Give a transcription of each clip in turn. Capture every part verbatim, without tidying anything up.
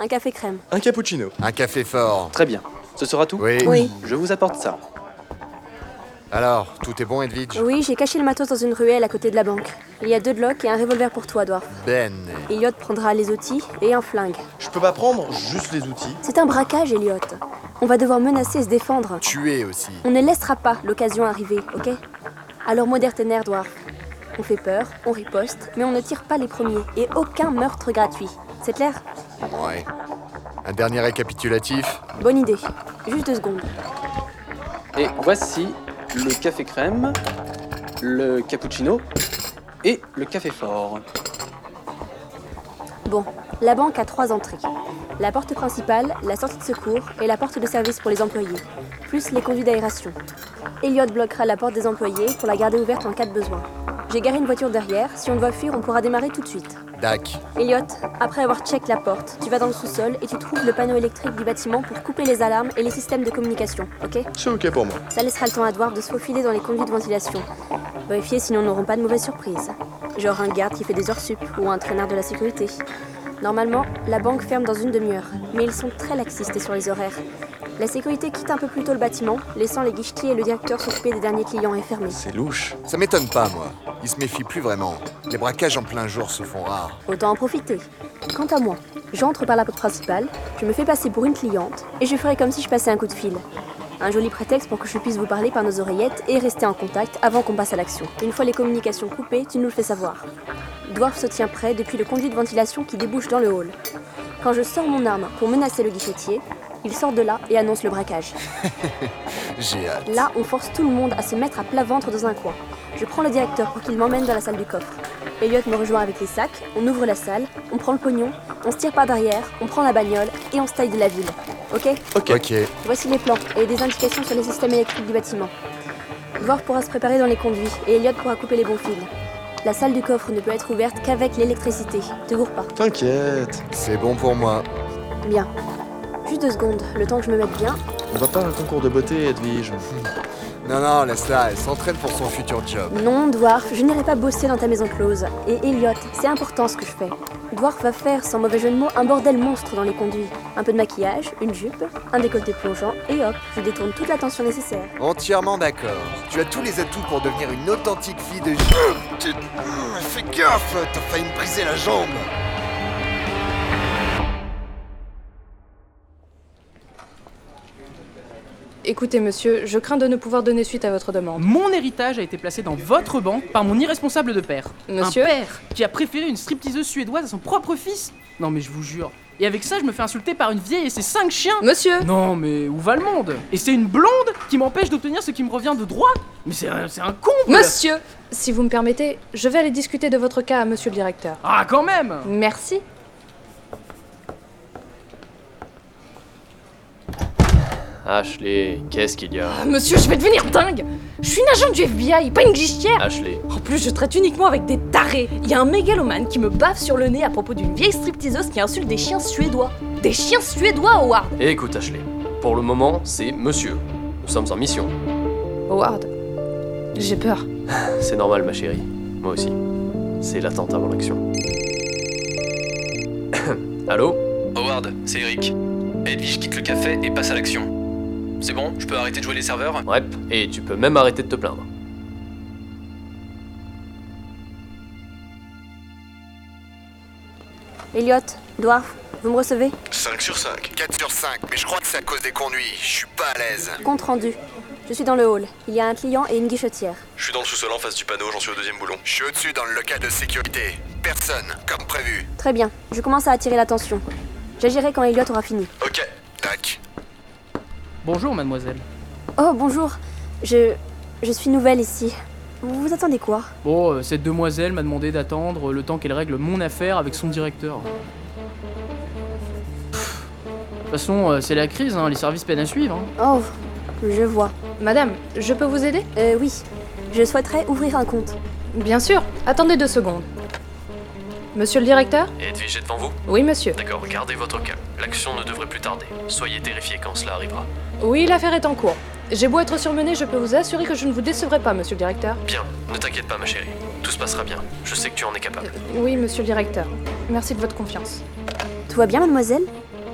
un café crème. Un cappuccino. Un café fort. Très bien. Ce sera tout? Oui. Oui. Je vous apporte ça. Alors, tout est bon, Edwidge? Oui, j'ai caché le matos dans une ruelle à côté de la banque. Il y a deux Glocks et un revolver pour toi, Dwarf. Ben. Elliot prendra les outils et un flingue. Je peux pas prendre juste les outils. C'est un braquage, Elliot. On va devoir menacer et se défendre. Tuer aussi. On ne laissera pas l'occasion arriver, ok? Alors modère tes nerfs, Dwarf. On fait peur, on riposte, mais on ne tire pas les premiers. Et aucun meurtre gratuit. C'est clair? Ouais. Un dernier récapitulatif. Bonne idée. Juste deux secondes. Et voici le café crème, le cappuccino et le café fort. Bon, la banque a trois entrées. La porte principale, la sortie de secours et la porte de service pour les employés, plus les conduits d'aération. Elliot bloquera la porte des employés pour la garder ouverte en cas de besoin. J'ai garé une voiture derrière, si on doit fuir, on pourra démarrer tout de suite. Dac. Elliot, après avoir check la porte, tu vas dans le sous-sol et tu trouves le panneau électrique du bâtiment pour couper les alarmes et les systèmes de communication, ok? C'est ok pour moi. Ça laissera le temps à Dwarf de se faufiler dans les conduits de ventilation. Vérifiez sinon nous n'aurons pas de mauvaises surprises. Genre un garde qui fait des heures sup ou un traîneur de la sécurité. Normalement, la banque ferme dans une demi-heure, mais ils sont très laxistes sur les horaires. La sécurité quitte un peu plus tôt le bâtiment, laissant les guichetiers et le directeur s'occuper des derniers clients enfermés. C'est louche. Ça m'étonne pas, moi. Ils se méfient plus vraiment. Les braquages en plein jour se font rares. Autant en profiter. Quant à moi, j'entre par la porte principale, je me fais passer pour une cliente, et je ferai comme si je passais un coup de fil. Un joli prétexte pour que je puisse vous parler par nos oreillettes et rester en contact avant qu'on passe à l'action. Une fois les communications coupées, tu nous le fais savoir. Dwarf se tient prêt depuis le conduit de ventilation qui débouche dans le hall. Quand je sors mon arme pour menacer le guichetier, il sort de là et annonce le braquage. J'ai hâte. Là, on force tout le monde à se mettre à plat ventre dans un coin. Je prends le directeur pour qu'il m'emmène dans la salle du coffre. Elliot me rejoint avec les sacs, on ouvre la salle, on prend le pognon, on se tire par derrière, on prend la bagnole et on se taille de la ville. Ok? Ok. Ok. Voici les plans et des indications sur les systèmes électriques du bâtiment. Dwarf pourra se préparer dans les conduits et Elliot pourra couper les bons fils. La salle du coffre ne peut être ouverte qu'avec l'électricité. Te gourre pas. T'inquiète. C'est bon pour moi. Bien. Juste deux secondes, le temps que je me mette bien. On va pas à un concours de beauté, Edwige. Non, non, laisse-la. Elle s'entraîne pour son futur job. Non, Dwarf, je n'irai pas bosser dans ta maison close. Et Elliot, c'est important ce que je fais. Dwarf va faire, sans mauvais jeu de mots, un bordel monstre dans les conduits. Un peu de maquillage, une jupe, un décolleté plongeant, et hop, je détourne toute l'attention nécessaire. Entièrement d'accord. Tu as tous les atouts pour devenir une authentique fille de... Tu- Fais gaffe, t'as failli me briser la jambe. Écoutez, monsieur, je crains de ne pouvoir donner suite à votre demande. Mon héritage a été placé dans votre banque par mon irresponsable de père. Monsieur ? Un père qui a préféré une stripteaseuse suédoise à son propre fils. Non mais je vous jure. Et avec ça, je me fais insulter par une vieille et ses cinq chiens. Monsieur ! Non mais où va le monde? Et c'est une blonde qui m'empêche d'obtenir ce qui me revient de droit. Mais c'est un, c'est un comble. Monsieur ! Si vous me permettez, je vais aller discuter de votre cas à monsieur le directeur. Ah quand même. Merci. Ashley, qu'est-ce qu'il y a? Ah, monsieur, je vais devenir dingue! Je suis une agent du F B I, pas une guichetière! Ashley, En plus, je traite uniquement avec des tarés. Il y a un mégalomane qui me bave sur le nez à propos d'une vieille stripteaseuse qui insulte des chiens suédois. Des chiens suédois, Howard! écoute Ashley. Pour le moment, c'est monsieur. Nous sommes en mission. Howard, j'ai peur. C'est normal, ma chérie. Moi aussi. C'est l'attente avant l'action. Allô? Howard, c'est Eric. Edwige quitte le café et passe à l'action. C'est bon, je peux arrêter de jouer les serveurs? Ouais, et tu peux même arrêter de te plaindre. Elliot, Dwarf, vous me recevez? cinq sur cinq. quatre sur cinq, mais je crois que c'est à cause des conduits. Je suis pas à l'aise. Compte rendu. Je suis dans le hall. Il y a un client et une guichetière. Je suis dans le sous-sol en face du panneau, j'en suis au deuxième boulon. Je suis au-dessus dans le local de sécurité. Personne, comme prévu. Très bien. Je commence à attirer l'attention. J'agirai quand Elliot aura fini. Ok. Tac. Bonjour mademoiselle. Oh, bonjour. Je... Je suis nouvelle ici. Vous vous attendez quoi? Bon, euh, cette demoiselle m'a demandé d'attendre le temps qu'elle règle mon affaire avec son directeur. Pff. De toute façon, euh, c'est la crise, hein, les services peinent à suivre. Hein. Oh, je vois. Madame, je peux vous aider? Euh, oui. Je souhaiterais ouvrir un compte. Bien sûr. Attendez deux secondes. Monsieur le directeur? Edwige est devant vous? Oui, monsieur. D'accord, gardez votre calme. L'action ne devrait plus tarder. Soyez terrifiés quand cela arrivera. Oui, l'affaire est en cours. J'ai beau être surmené, je peux vous assurer que je ne vous décevrai pas, monsieur le directeur. Bien, ne t'inquiète pas ma chérie. Tout se passera bien. Je sais que tu en es capable. Oui, monsieur le directeur. Merci de votre confiance. Tout va bien, mademoiselle?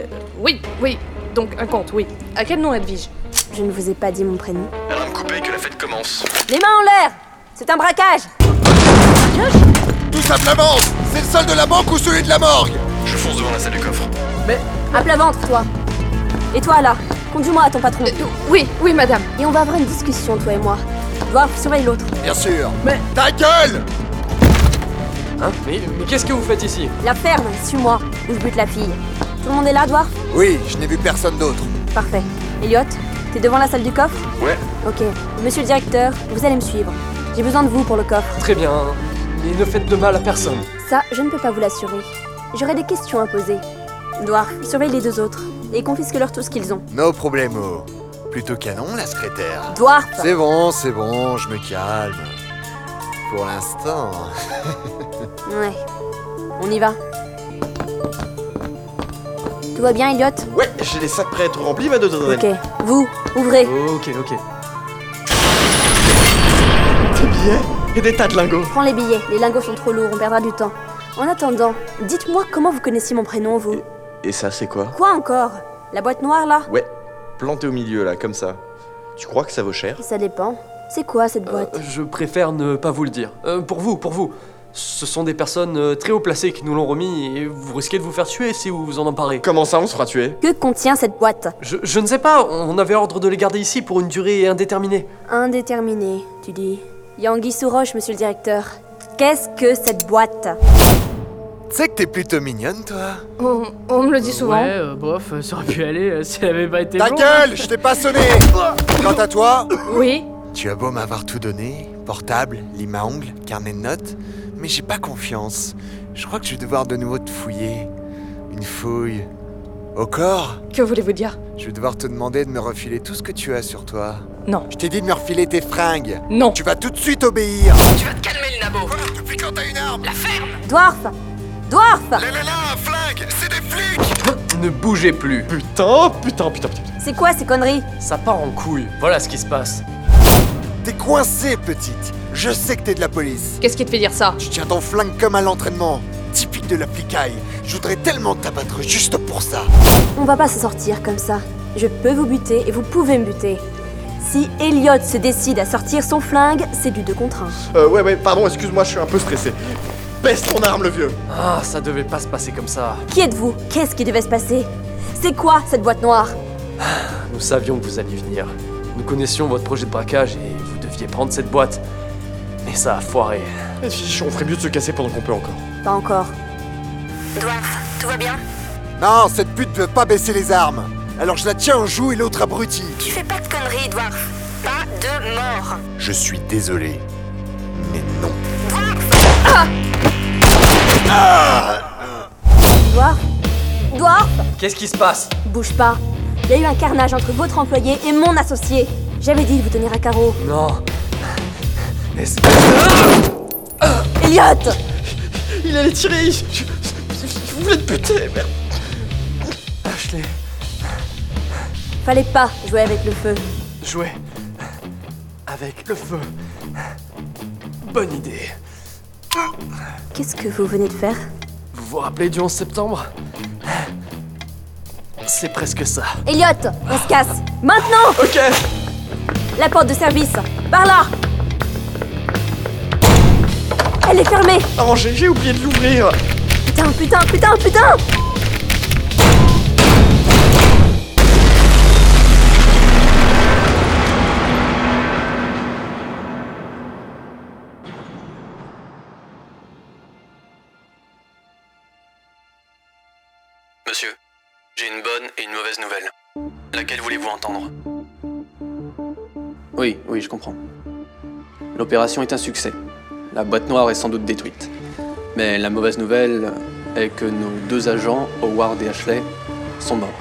Euh, oui, oui. Donc un compte, oui. À quel nom Edwige? Je ne vous ai pas dit mon prénom. Elle va me couper que la fête commence. Les mains en l'air! C'est un braquage! Tous à plat ventre! C'est le sol de la banque ou celui de la morgue? Je fonce devant la salle du coffre. Mais À plat ventre, toi! Et toi, là, conduis-moi à ton patron. Euh, oui, oui, madame. Et on va avoir une discussion, toi et moi. Voir, surveille l'autre. Bien sûr. Mais- Ta gueule! Hein mais, mais qu'est-ce que vous faites ici? La ferme, suis-moi, ou je bute la fille. Tout le monde est là, Dwarf? Oui, je n'ai vu personne d'autre. Parfait. Elliot, t'es devant la salle du coffre? Ouais. Ok. Monsieur le directeur, vous allez me suivre. J'ai besoin de vous pour le coffre. Très bien, mais ne faites de mal à personne. Ça, je ne peux pas vous l'assurer. J'aurai des questions à poser. Dwarf, surveille les deux autres et confisque-leur tout ce qu'ils ont. No problemo. Plutôt canon, la secrétaire. Dwarf! C'est bon, c'est bon, je me calme. Pour l'instant. Ouais. On y va. Tout va bien, Elliot? Ouais, j'ai les sacs prêts à être remplis, ma mademoiselle. Ok. Vous, ouvrez. Ok, ok. Des billets et des tas de lingots. Prends les billets. Les lingots sont trop lourds, on perdra du temps. En attendant, dites-moi comment vous connaissiez mon prénom, vous. Et ça, c'est quoi? Quoi encore? La boîte noire, là? Ouais, planté au milieu, là, comme ça. Tu crois que ça vaut cher? Ça dépend. C'est quoi, cette Euh, boîte? je préfère ne pas vous le dire. Euh, pour vous, pour vous. Ce sont des personnes euh, très haut placées qui nous l'ont remis et vous risquez de vous faire tuer si vous vous en emparez. Comment ça, on se fera tuer? Que contient cette boîte? Je, je ne sais pas, on avait ordre de les garder ici pour une durée indéterminée. Indéterminé, tu dis. Yangui sous roche, monsieur le directeur. Qu'est-ce que cette boîte? Tu sais que t'es plutôt mignonne, toi. On, on me le dit souvent. ouais, euh, bof, euh, ça aurait pu aller euh, si elle avait pas été Ta blonde. gueule, je t'ai pas sonné. Quant à toi, Oui. tu as beau m'avoir tout donné, portable, lime à ongles, carnet de notes, mais j'ai pas confiance. Je crois que je vais devoir de nouveau te fouiller. Une fouille. Au corps? Que voulez-vous dire? Je vais devoir te demander de me refiler tout ce que tu as sur toi. Non. Je t'ai dit de me refiler tes fringues. Non. Tu vas tout de suite obéir. Tu vas te calmer le nabo. Quoi? Depuis quand t'as une arme? La ferme. Dwarf! Dwarf! Là là là, un flingue! C'est des flics! Ne bougez plus. Putain, putain, putain, putain. C'est quoi ces conneries? Ça part en couille. Voilà ce qui se passe. T'es coincée, petite. Je sais que t'es de la police. Qu'est-ce qui te fait dire ça? Tu tiens ton flingue comme à l'entraînement. Typique de la flicaille. Je voudrais tellement t'abattre juste pour ça. On va pas se sortir comme ça. Je peux vous buter et vous pouvez me buter. Si Elliot se décide à sortir son flingue, c'est du deux contre un. Euh, ouais, ouais, pardon, excuse-moi, je suis un peu stressé. Baisse ton arme, le vieux. Ah, ça devait pas se passer comme ça. Qui êtes-vous? Qu'est-ce qui devait se passer? C'est quoi cette boîte noire? Nous savions que vous alliez venir. Nous connaissions votre projet de braquage et vous deviez prendre cette boîte. Mais ça a foiré. Edwige, on ferait mieux de se casser pendant qu'on peut encore. Pas encore. Dwarf, tout va bien? Non, cette pute ne veut pas baisser les armes. Alors je la tiens en joue et l'autre abruti. Tu fais pas de conneries, Dwarf. Pas de mort. Je suis désolé. Mais non. Dwarf? Dwarf? Qu'est-ce qui se passe? Bouge pas. Il y a eu un carnage entre votre employé et mon associé. J'avais dit de vous tenir à carreau. Non. Laisse- Elliot! Il allait tirer. Je, je, je voulais te buter, merde. Ashley, Fallait pas jouer avec le feu. jouer avec le feu. Bonne idée. Qu'est-ce que vous venez de faire? Vous vous rappelez du onze septembre? C'est presque ça. Elliot, on se casse. Maintenant! Ok. La porte de service. Par là! Elle est fermée! Arrangé, j'ai oublié de l'ouvrir. Putain, putain, putain, putain! Monsieur, j'ai une bonne et une mauvaise nouvelle. Laquelle voulez-vous entendre? Oui, oui, je comprends. L'opération est un succès. La boîte noire est sans doute détruite. Mais la mauvaise nouvelle est que nos deux agents, Howard et Ashley, sont morts.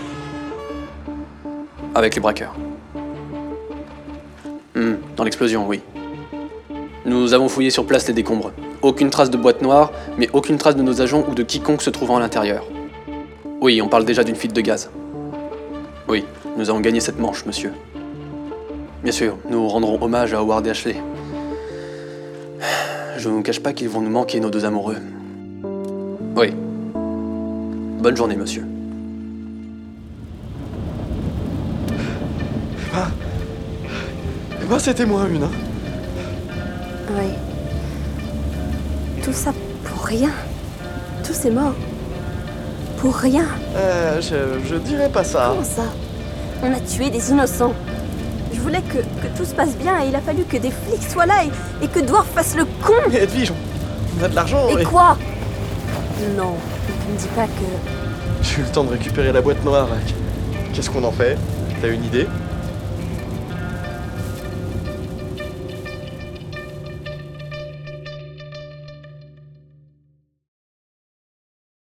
Avec les braqueurs. Hmm, dans l'explosion, oui. Nous avons fouillé sur place les décombres. Aucune trace de boîte noire, mais aucune trace de nos agents ou de quiconque se trouvant à l'intérieur. Oui, on parle déjà d'une fuite de gaz. Oui, nous avons gagné cette manche, monsieur. Bien sûr, nous rendrons hommage à Howard et Ashley. Je ne vous cache pas qu'ils vont nous manquer, nos deux amoureux. Oui. Bonne journée, monsieur. Ah. Eh ben, c'était moi une, hein. Oui. Tout ça pour rien. Tous ces morts. Pour rien. Euh, je, je dirais pas ça. Comment ça? On a tué des innocents. Je voulais que, que tout se passe bien et il a fallu que des flics soient là et, et que Dwarf fasse le con. Mais Edwige, on a de l'argent Et et... quoi? Non, ne me dis pas que... J'ai eu le temps de récupérer la boîte noire. Qu'est-ce qu'on en fait? T'as une idée?